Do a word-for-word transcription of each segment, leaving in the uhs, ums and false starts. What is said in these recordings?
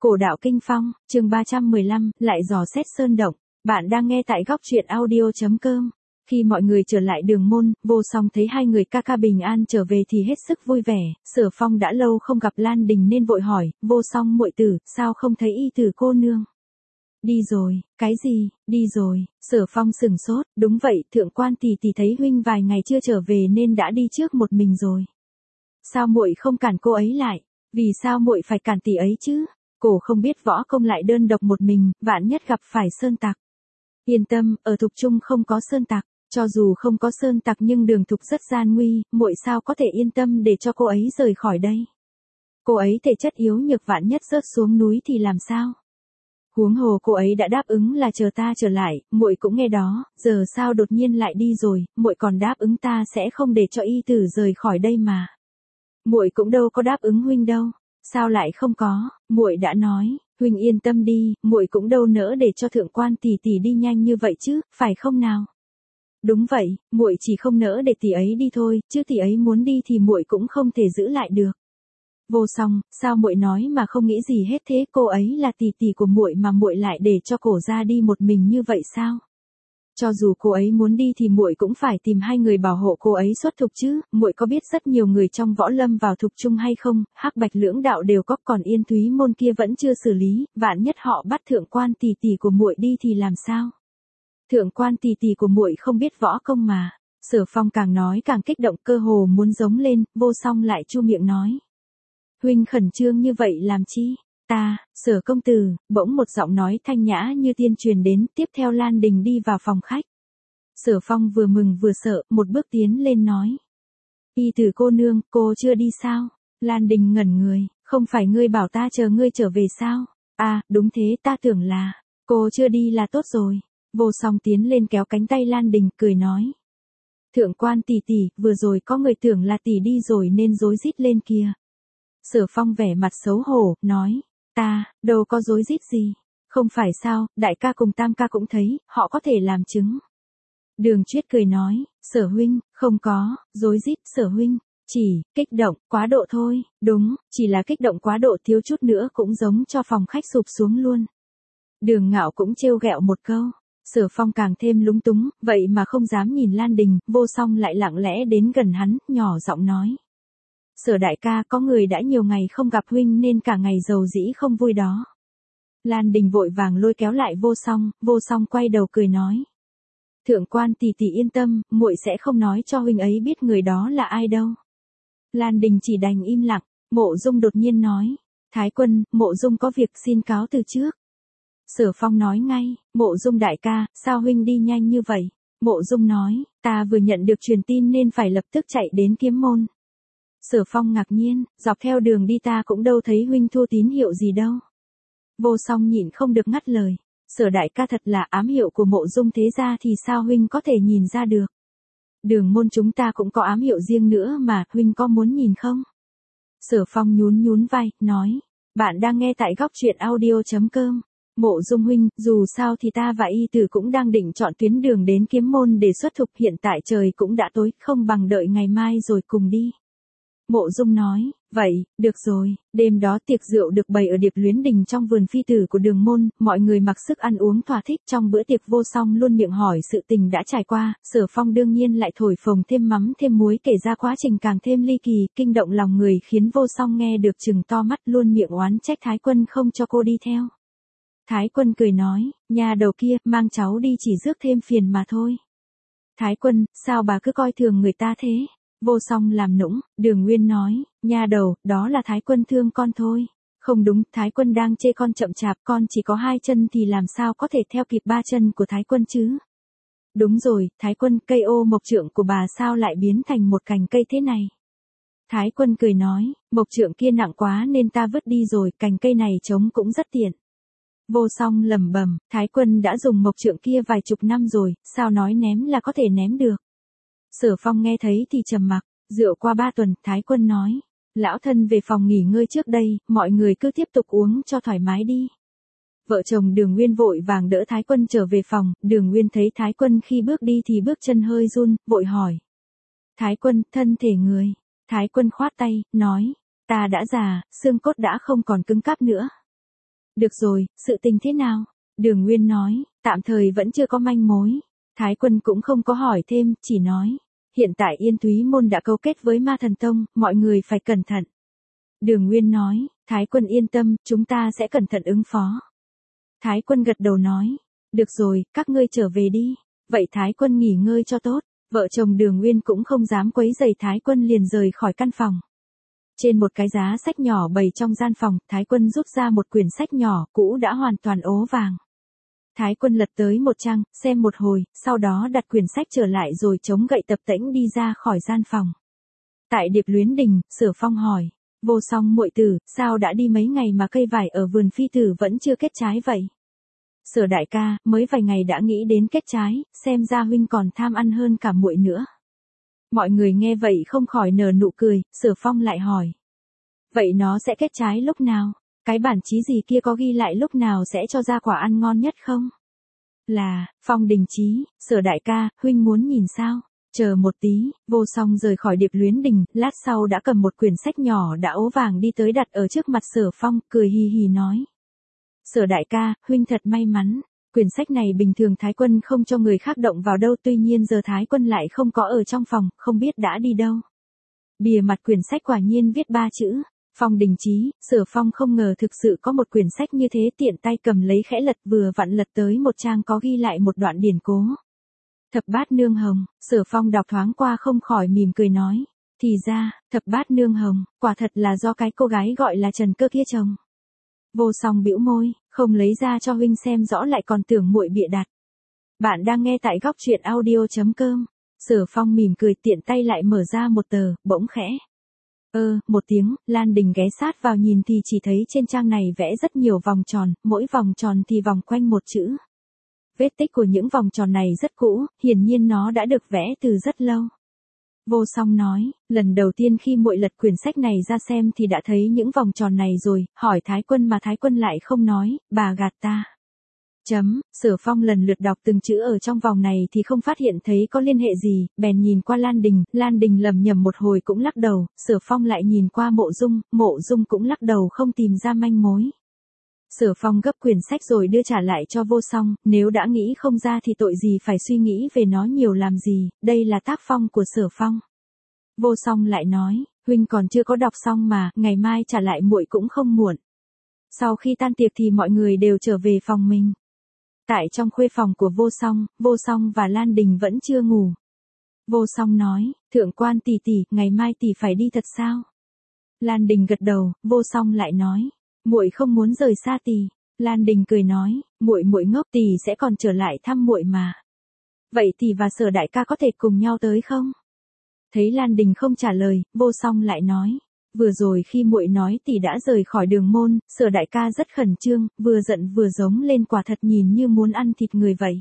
Cổ đạo kinh phong, chương ba trăm mười lăm, lại dò xét sơn động. Bạn đang nghe tại góc truyện audio.com. Khi mọi người trở lại đường môn, Vô Song thấy hai người ca ca bình an trở về thì hết sức vui vẻ. Sở Phong đã lâu không gặp Lan Đình nên vội hỏi, Vô Song muội tử, sao không thấy y tử cô nương? Đi rồi, cái gì, đi rồi? Sở Phong sừng sốt, đúng vậy, thượng quan tỷ tỷ thấy huynh vài ngày chưa trở về nên đã đi trước một mình rồi. Sao muội không cản cô ấy lại? Vì sao muội phải cản tỷ ấy chứ? Cổ không biết võ công lại đơn độc một mình, vạn nhất gặp phải sơn tặc. Yên tâm, ở Thục Trung không có sơn tặc, cho dù không có sơn tặc nhưng đường Thục rất gian nguy, muội sao có thể yên tâm để cho cô ấy rời khỏi đây. Cô ấy thể chất yếu nhược, vạn nhất rớt xuống núi thì làm sao? Huống hồ cô ấy đã đáp ứng là chờ ta trở lại, muội cũng nghe đó, giờ sao đột nhiên lại đi rồi, muội còn đáp ứng ta sẽ không để cho y tử rời khỏi đây mà. Muội cũng đâu có đáp ứng huynh đâu. Sao lại không có? Muội đã nói, huynh yên tâm đi, muội cũng đâu nỡ để cho thượng quan tỷ tỷ đi nhanh như vậy chứ, phải không nào? Đúng vậy, muội chỉ không nỡ để tỷ ấy đi thôi, chứ tỷ ấy muốn đi thì muội cũng không thể giữ lại được. Vô Song, sao muội nói mà không nghĩ gì hết thế? Cô ấy là tỷ tỷ của muội mà muội lại để cho cổ ra đi một mình như vậy sao? Cho dù cô ấy muốn đi thì muội cũng phải tìm hai người bảo hộ cô ấy xuất thục chứ. Muội có biết rất nhiều người trong võ lâm vào Thục Trung hay không? Hắc Bạch lưỡng đạo đều có, còn Yên Thúy môn kia vẫn chưa xử lý, vạn nhất họ bắt thượng quan tỷ tỷ của muội đi thì làm sao? Thượng quan tỷ tỷ của muội không biết võ công mà. Sở Phong càng nói càng kích động, cơ hồ muốn giống lên. Vô Song lại chu miệng nói, huynh khẩn trương như vậy làm chi? Ta, Sở công tử. Bỗng một giọng nói thanh nhã như tiên truyền đến, tiếp theo Lan Đình đi vào phòng khách. Sở Phong vừa mừng vừa sợ, một bước tiến lên nói, y tử cô nương, cô chưa đi sao? Lan Đình ngẩn người, không phải ngươi bảo ta chờ ngươi trở về sao? À, đúng thế, ta tưởng là, cô chưa đi là tốt rồi. Vô Song tiến lên kéo cánh tay Lan Đình, cười nói, thượng quan tỷ tỷ, vừa rồi có người tưởng là tỷ đi rồi nên rối rít lên kìa. Sở Phong vẻ mặt xấu hổ, nói, ta, đâu có rối rít gì. Không phải sao, đại ca cùng tam ca cũng thấy, họ có thể làm chứng. Đường Chuyết cười nói, Sở huynh, không có, rối rít, Sở huynh, chỉ, kích động, quá độ thôi, đúng, chỉ là kích động quá độ, thiếu chút nữa cũng giống cho phòng khách sụp xuống luôn. Đường Ngạo cũng trêu ghẹo một câu. Sở Phong càng thêm lúng túng, vậy mà không dám nhìn Lan Đình. Vô Song lại lặng lẽ đến gần hắn, nhỏ giọng nói, Sở đại ca, có người đã nhiều ngày không gặp huynh nên cả ngày rầu rĩ không vui đó. Lan Đình vội vàng lôi kéo lại Vô Song. Vô Song quay đầu cười nói, thượng quan tỷ tỷ yên tâm, muội sẽ không nói cho huynh ấy biết người đó là ai đâu. Lan Đình chỉ đành im lặng. Mộ Dung đột nhiên nói, Thái quân, Mộ Dung có việc xin cáo từ trước. Sở Phong nói ngay, Mộ Dung đại ca, sao huynh đi nhanh như vậy? Mộ Dung nói, ta vừa nhận được truyền tin nên phải lập tức chạy đến Kiếm môn. Sở Phong ngạc nhiên, dọc theo đường đi ta cũng đâu thấy huynh thua tín hiệu gì đâu. Vô Song nhịn không được ngắt lời, Sở đại ca thật là ám hiệu của Mộ Dung thế gia thì sao huynh có thể nhìn ra được? Đường môn chúng ta cũng có ám hiệu riêng nữa mà, huynh có muốn nhìn không? Sở Phong nhún nhún vai, nói, bạn đang nghe tại góc truyện audio.com. Mộ Dung huynh, dù sao thì ta và y tử cũng đang định chọn tuyến đường đến Kiếm môn để xuất thục, hiện tại trời cũng đã tối, không bằng đợi ngày mai rồi cùng đi. Mộ Dung nói, vậy, được rồi. Đêm đó tiệc rượu được bày ở Điệp Luyến Đình trong vườn phi tử của đường môn, mọi người mặc sức ăn uống thỏa thích. Trong bữa tiệc Vô Song luôn miệng hỏi sự tình đã trải qua, Sở Phong đương nhiên lại thổi phồng thêm mắm thêm muối, kể ra quá trình càng thêm ly kỳ, kinh động lòng người, khiến Vô Song nghe được trừng to mắt, luôn miệng oán trách Thái quân không cho cô đi theo. Thái quân cười nói, nhà đầu kia, mang cháu đi chỉ rước thêm phiền mà thôi. Thái quân, sao bà cứ coi thường người ta thế? Vô Song làm nũng. Đường Nguyên nói, nha đầu, đó là Thái quân thương con thôi. Không đúng, Thái quân đang chê con chậm chạp, con chỉ có hai chân thì làm sao có thể theo kịp ba chân của Thái quân chứ? Đúng rồi, Thái quân, cây ô mộc trượng của bà sao lại biến thành một cành cây thế này? Thái quân cười nói, mộc trượng kia nặng quá nên ta vứt đi rồi, cành cây này trống cũng rất tiện. Vô Song lẩm bẩm, Thái quân đã dùng mộc trượng kia vài chục năm rồi, sao nói ném là có thể ném được? Sở Phong nghe thấy thì trầm mặc. Rượu qua ba tuần, Thái quân nói, lão thân về phòng nghỉ ngơi trước đây, mọi người cứ tiếp tục uống cho thoải mái đi. Vợ chồng Đường Nguyên vội vàng đỡ Thái quân trở về phòng. Đường Nguyên thấy Thái quân khi bước đi thì bước chân hơi run, vội hỏi, Thái quân, thân thể người? Thái quân khoát tay, nói, ta đã già, xương cốt đã không còn cứng cáp nữa. Được rồi, sự tình thế nào? Đường Nguyên nói, tạm thời vẫn chưa có manh mối. Thái Quân cũng không có hỏi thêm, chỉ nói, hiện tại Yên Thúy Môn đã cấu kết với Ma Thần Tông, mọi người phải cẩn thận. Đường Nguyên nói, Thái Quân yên tâm, chúng ta sẽ cẩn thận ứng phó. Thái Quân gật đầu nói, được rồi, các ngươi trở về đi. Vậy Thái Quân nghỉ ngơi cho tốt. Vợ chồng Đường Nguyên cũng không dám quấy rầy Thái Quân, liền rời khỏi căn phòng. Trên một cái giá sách nhỏ bày trong gian phòng, Thái Quân rút ra một quyển sách nhỏ, cũ đã hoàn toàn ố vàng. Thái Quân lật tới một trang, xem một hồi, sau đó đặt quyển sách trở lại rồi chống gậy tập tễnh đi ra khỏi gian phòng. Tại Điệp Luyến Đình, Sở Phong hỏi, Vô Song muội tử, sao đã đi mấy ngày mà cây vải ở vườn phi tử vẫn chưa kết trái vậy? Sở đại ca, mới vài ngày đã nghĩ đến kết trái, xem ra huynh còn tham ăn hơn cả muội nữa. Mọi người nghe vậy không khỏi nở nụ cười, Sở Phong lại hỏi. Vậy nó sẽ kết trái lúc nào? Cái bản chí gì kia có ghi lại lúc nào sẽ cho ra quả ăn ngon nhất không? Là, Phong Đình Chí, Sở đại ca, huynh muốn nhìn sao? Chờ một tí, Vô Song rời khỏi Điệp Luyến Đình, lát sau đã cầm một quyển sách nhỏ đã ố vàng đi tới đặt ở trước mặt Sở Phong, cười hì hì nói. Sở đại ca, huynh thật may mắn. Quyển sách này bình thường Thái Quân không cho người khác động vào đâu, tuy nhiên giờ Thái Quân lại không có ở trong phòng, không biết đã đi đâu. Bìa mặt quyển sách quả nhiên viết ba chữ, Phong Đình Chí. Sở Phong không ngờ thực sự có một quyển sách như thế, tiện tay cầm lấy khẽ lật, vừa vặn lật tới một trang có ghi lại một đoạn điển cố. Thập bát nương hồng. Sở Phong đọc thoáng qua không khỏi mỉm cười nói. Thì ra, thập bát nương hồng, quả thật là do cái cô gái gọi là Trần Cơ kia trồng. Vô Song bĩu môi, không lấy ra cho huynh xem rõ lại còn tưởng muội bịa đặt. Bạn đang nghe tại góc truyện audio chấm com. Sở Phong mỉm cười, tiện tay lại mở ra một tờ, bỗng khẽ. Ơ, một tiếng, Lan Đình ghé sát vào nhìn thì chỉ thấy trên trang này vẽ rất nhiều vòng tròn, mỗi vòng tròn thì vòng quanh một chữ. Vết tích của những vòng tròn này rất cũ, hiển nhiên nó đã được vẽ từ rất lâu. Vô Song nói, lần đầu tiên khi muội lật quyển sách này ra xem thì đã thấy những vòng tròn này rồi, hỏi Thái Quân mà Thái Quân lại không nói, bà gạt ta. Chấm, Sở Phong lần lượt đọc từng chữ ở trong vòng này thì không phát hiện thấy có liên hệ gì, bèn nhìn qua Lan Đình, Lan Đình lầm nhầm một hồi cũng lắc đầu, Sở Phong lại nhìn qua Mộ Dung, Mộ Dung cũng lắc đầu không tìm ra manh mối. Sở Phong gấp quyển sách rồi đưa trả lại cho Vô Song, nếu đã nghĩ không ra thì tội gì phải suy nghĩ về nó nhiều làm gì, đây là tác phong của Sở Phong. Vô Song lại nói, huynh còn chưa có đọc xong mà, ngày mai trả lại muội cũng không muộn. Sau khi tan tiệc thì mọi người đều trở về phòng mình. Tại trong khuê phòng của Vô Song, Vô Song và Lan Đình vẫn chưa ngủ. Vô Song nói, thượng quan tỷ tỷ, ngày mai tỷ phải đi thật sao? Lan Đình gật đầu, Vô Song lại nói, muội không muốn rời xa tỷ. Lan Đình cười nói, muội muội ngốc, tỷ sẽ còn trở lại thăm muội mà. Vậy tỷ và Sở đại ca có thể cùng nhau tới không? Thấy Lan Đình không trả lời, Vô Song lại nói, vừa rồi khi muội nói tỷ đã rời khỏi Đường môn, Sở đại ca rất khẩn trương, vừa giận vừa giống lên, quả thật nhìn như muốn ăn thịt người vậy.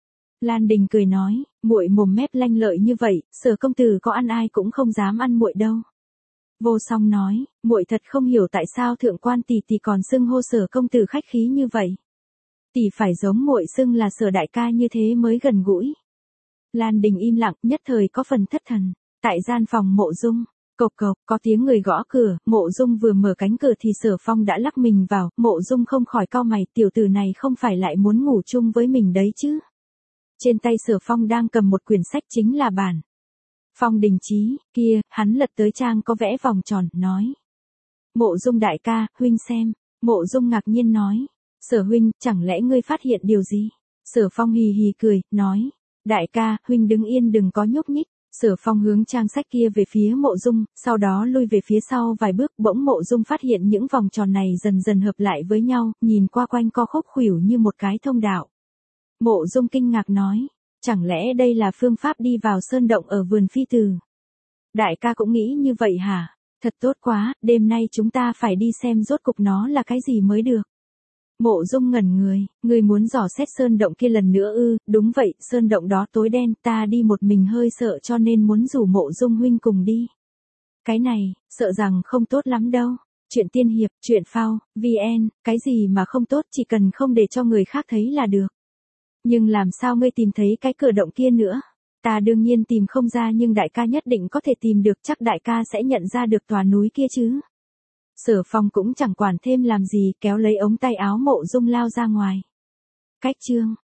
Lan Đình cười nói, muội mồm mép lanh lợi như vậy, Sở công tử có ăn ai cũng không dám ăn muội đâu. Vô Song nói, muội thật không hiểu tại sao thượng quan tỷ tỷ còn xưng hô Sở công tử khách khí như vậy. Tỷ phải giống muội xưng là Sở đại ca như thế mới gần gũi. Lan Đình im lặng, nhất thời có phần thất thần. Tại gian phòng Mộ Dung, cộc cộc, có tiếng người gõ cửa, Mộ Dung vừa mở cánh cửa thì Sở Phong đã lắc mình vào, Mộ Dung không khỏi cau mày, tiểu tử này không phải lại muốn ngủ chung với mình đấy chứ. Trên tay Sở Phong đang cầm một quyển sách, chính là bản Phong Đình Chí, kia, hắn lật tới trang có vẽ vòng tròn, nói. Mộ Dung đại ca, huynh xem. Mộ Dung ngạc nhiên nói, Sở huynh, chẳng lẽ ngươi phát hiện điều gì? Sở Phong hì hì cười, nói, đại ca, huynh đứng yên đừng có nhúc nhích. Sở Phong hướng trang sách kia về phía Mộ Dung, sau đó lui về phía sau vài bước, bỗng Mộ Dung phát hiện những vòng tròn này dần dần hợp lại với nhau, nhìn qua quanh co khúc khuỷu như một cái thông đạo. Mộ Dung kinh ngạc nói, chẳng lẽ đây là phương pháp đi vào sơn động ở vườn phi tử? Đại ca cũng nghĩ như vậy hả? Thật tốt quá, đêm nay chúng ta phải đi xem rốt cục nó là cái gì mới được. Mộ Dung ngẩn người, người muốn dò xét sơn động kia lần nữa ư? Đúng vậy, sơn động đó tối đen, ta đi một mình hơi sợ cho nên muốn rủ Mộ Dung huynh cùng đi. Cái này, sợ rằng không tốt lắm đâu. Chuyện tiên hiệp, chuyện phao, vn, cái gì mà không tốt, chỉ cần không để cho người khác thấy là được. Nhưng làm sao ngươi tìm thấy cái cửa động kia nữa? Ta đương nhiên tìm không ra, nhưng đại ca nhất định có thể tìm được, chắc đại ca sẽ nhận ra được tòa núi kia chứ. Sở Phong cũng chẳng quản thêm làm gì, kéo lấy ống tay áo Mộ Dung lao ra ngoài. Cách chương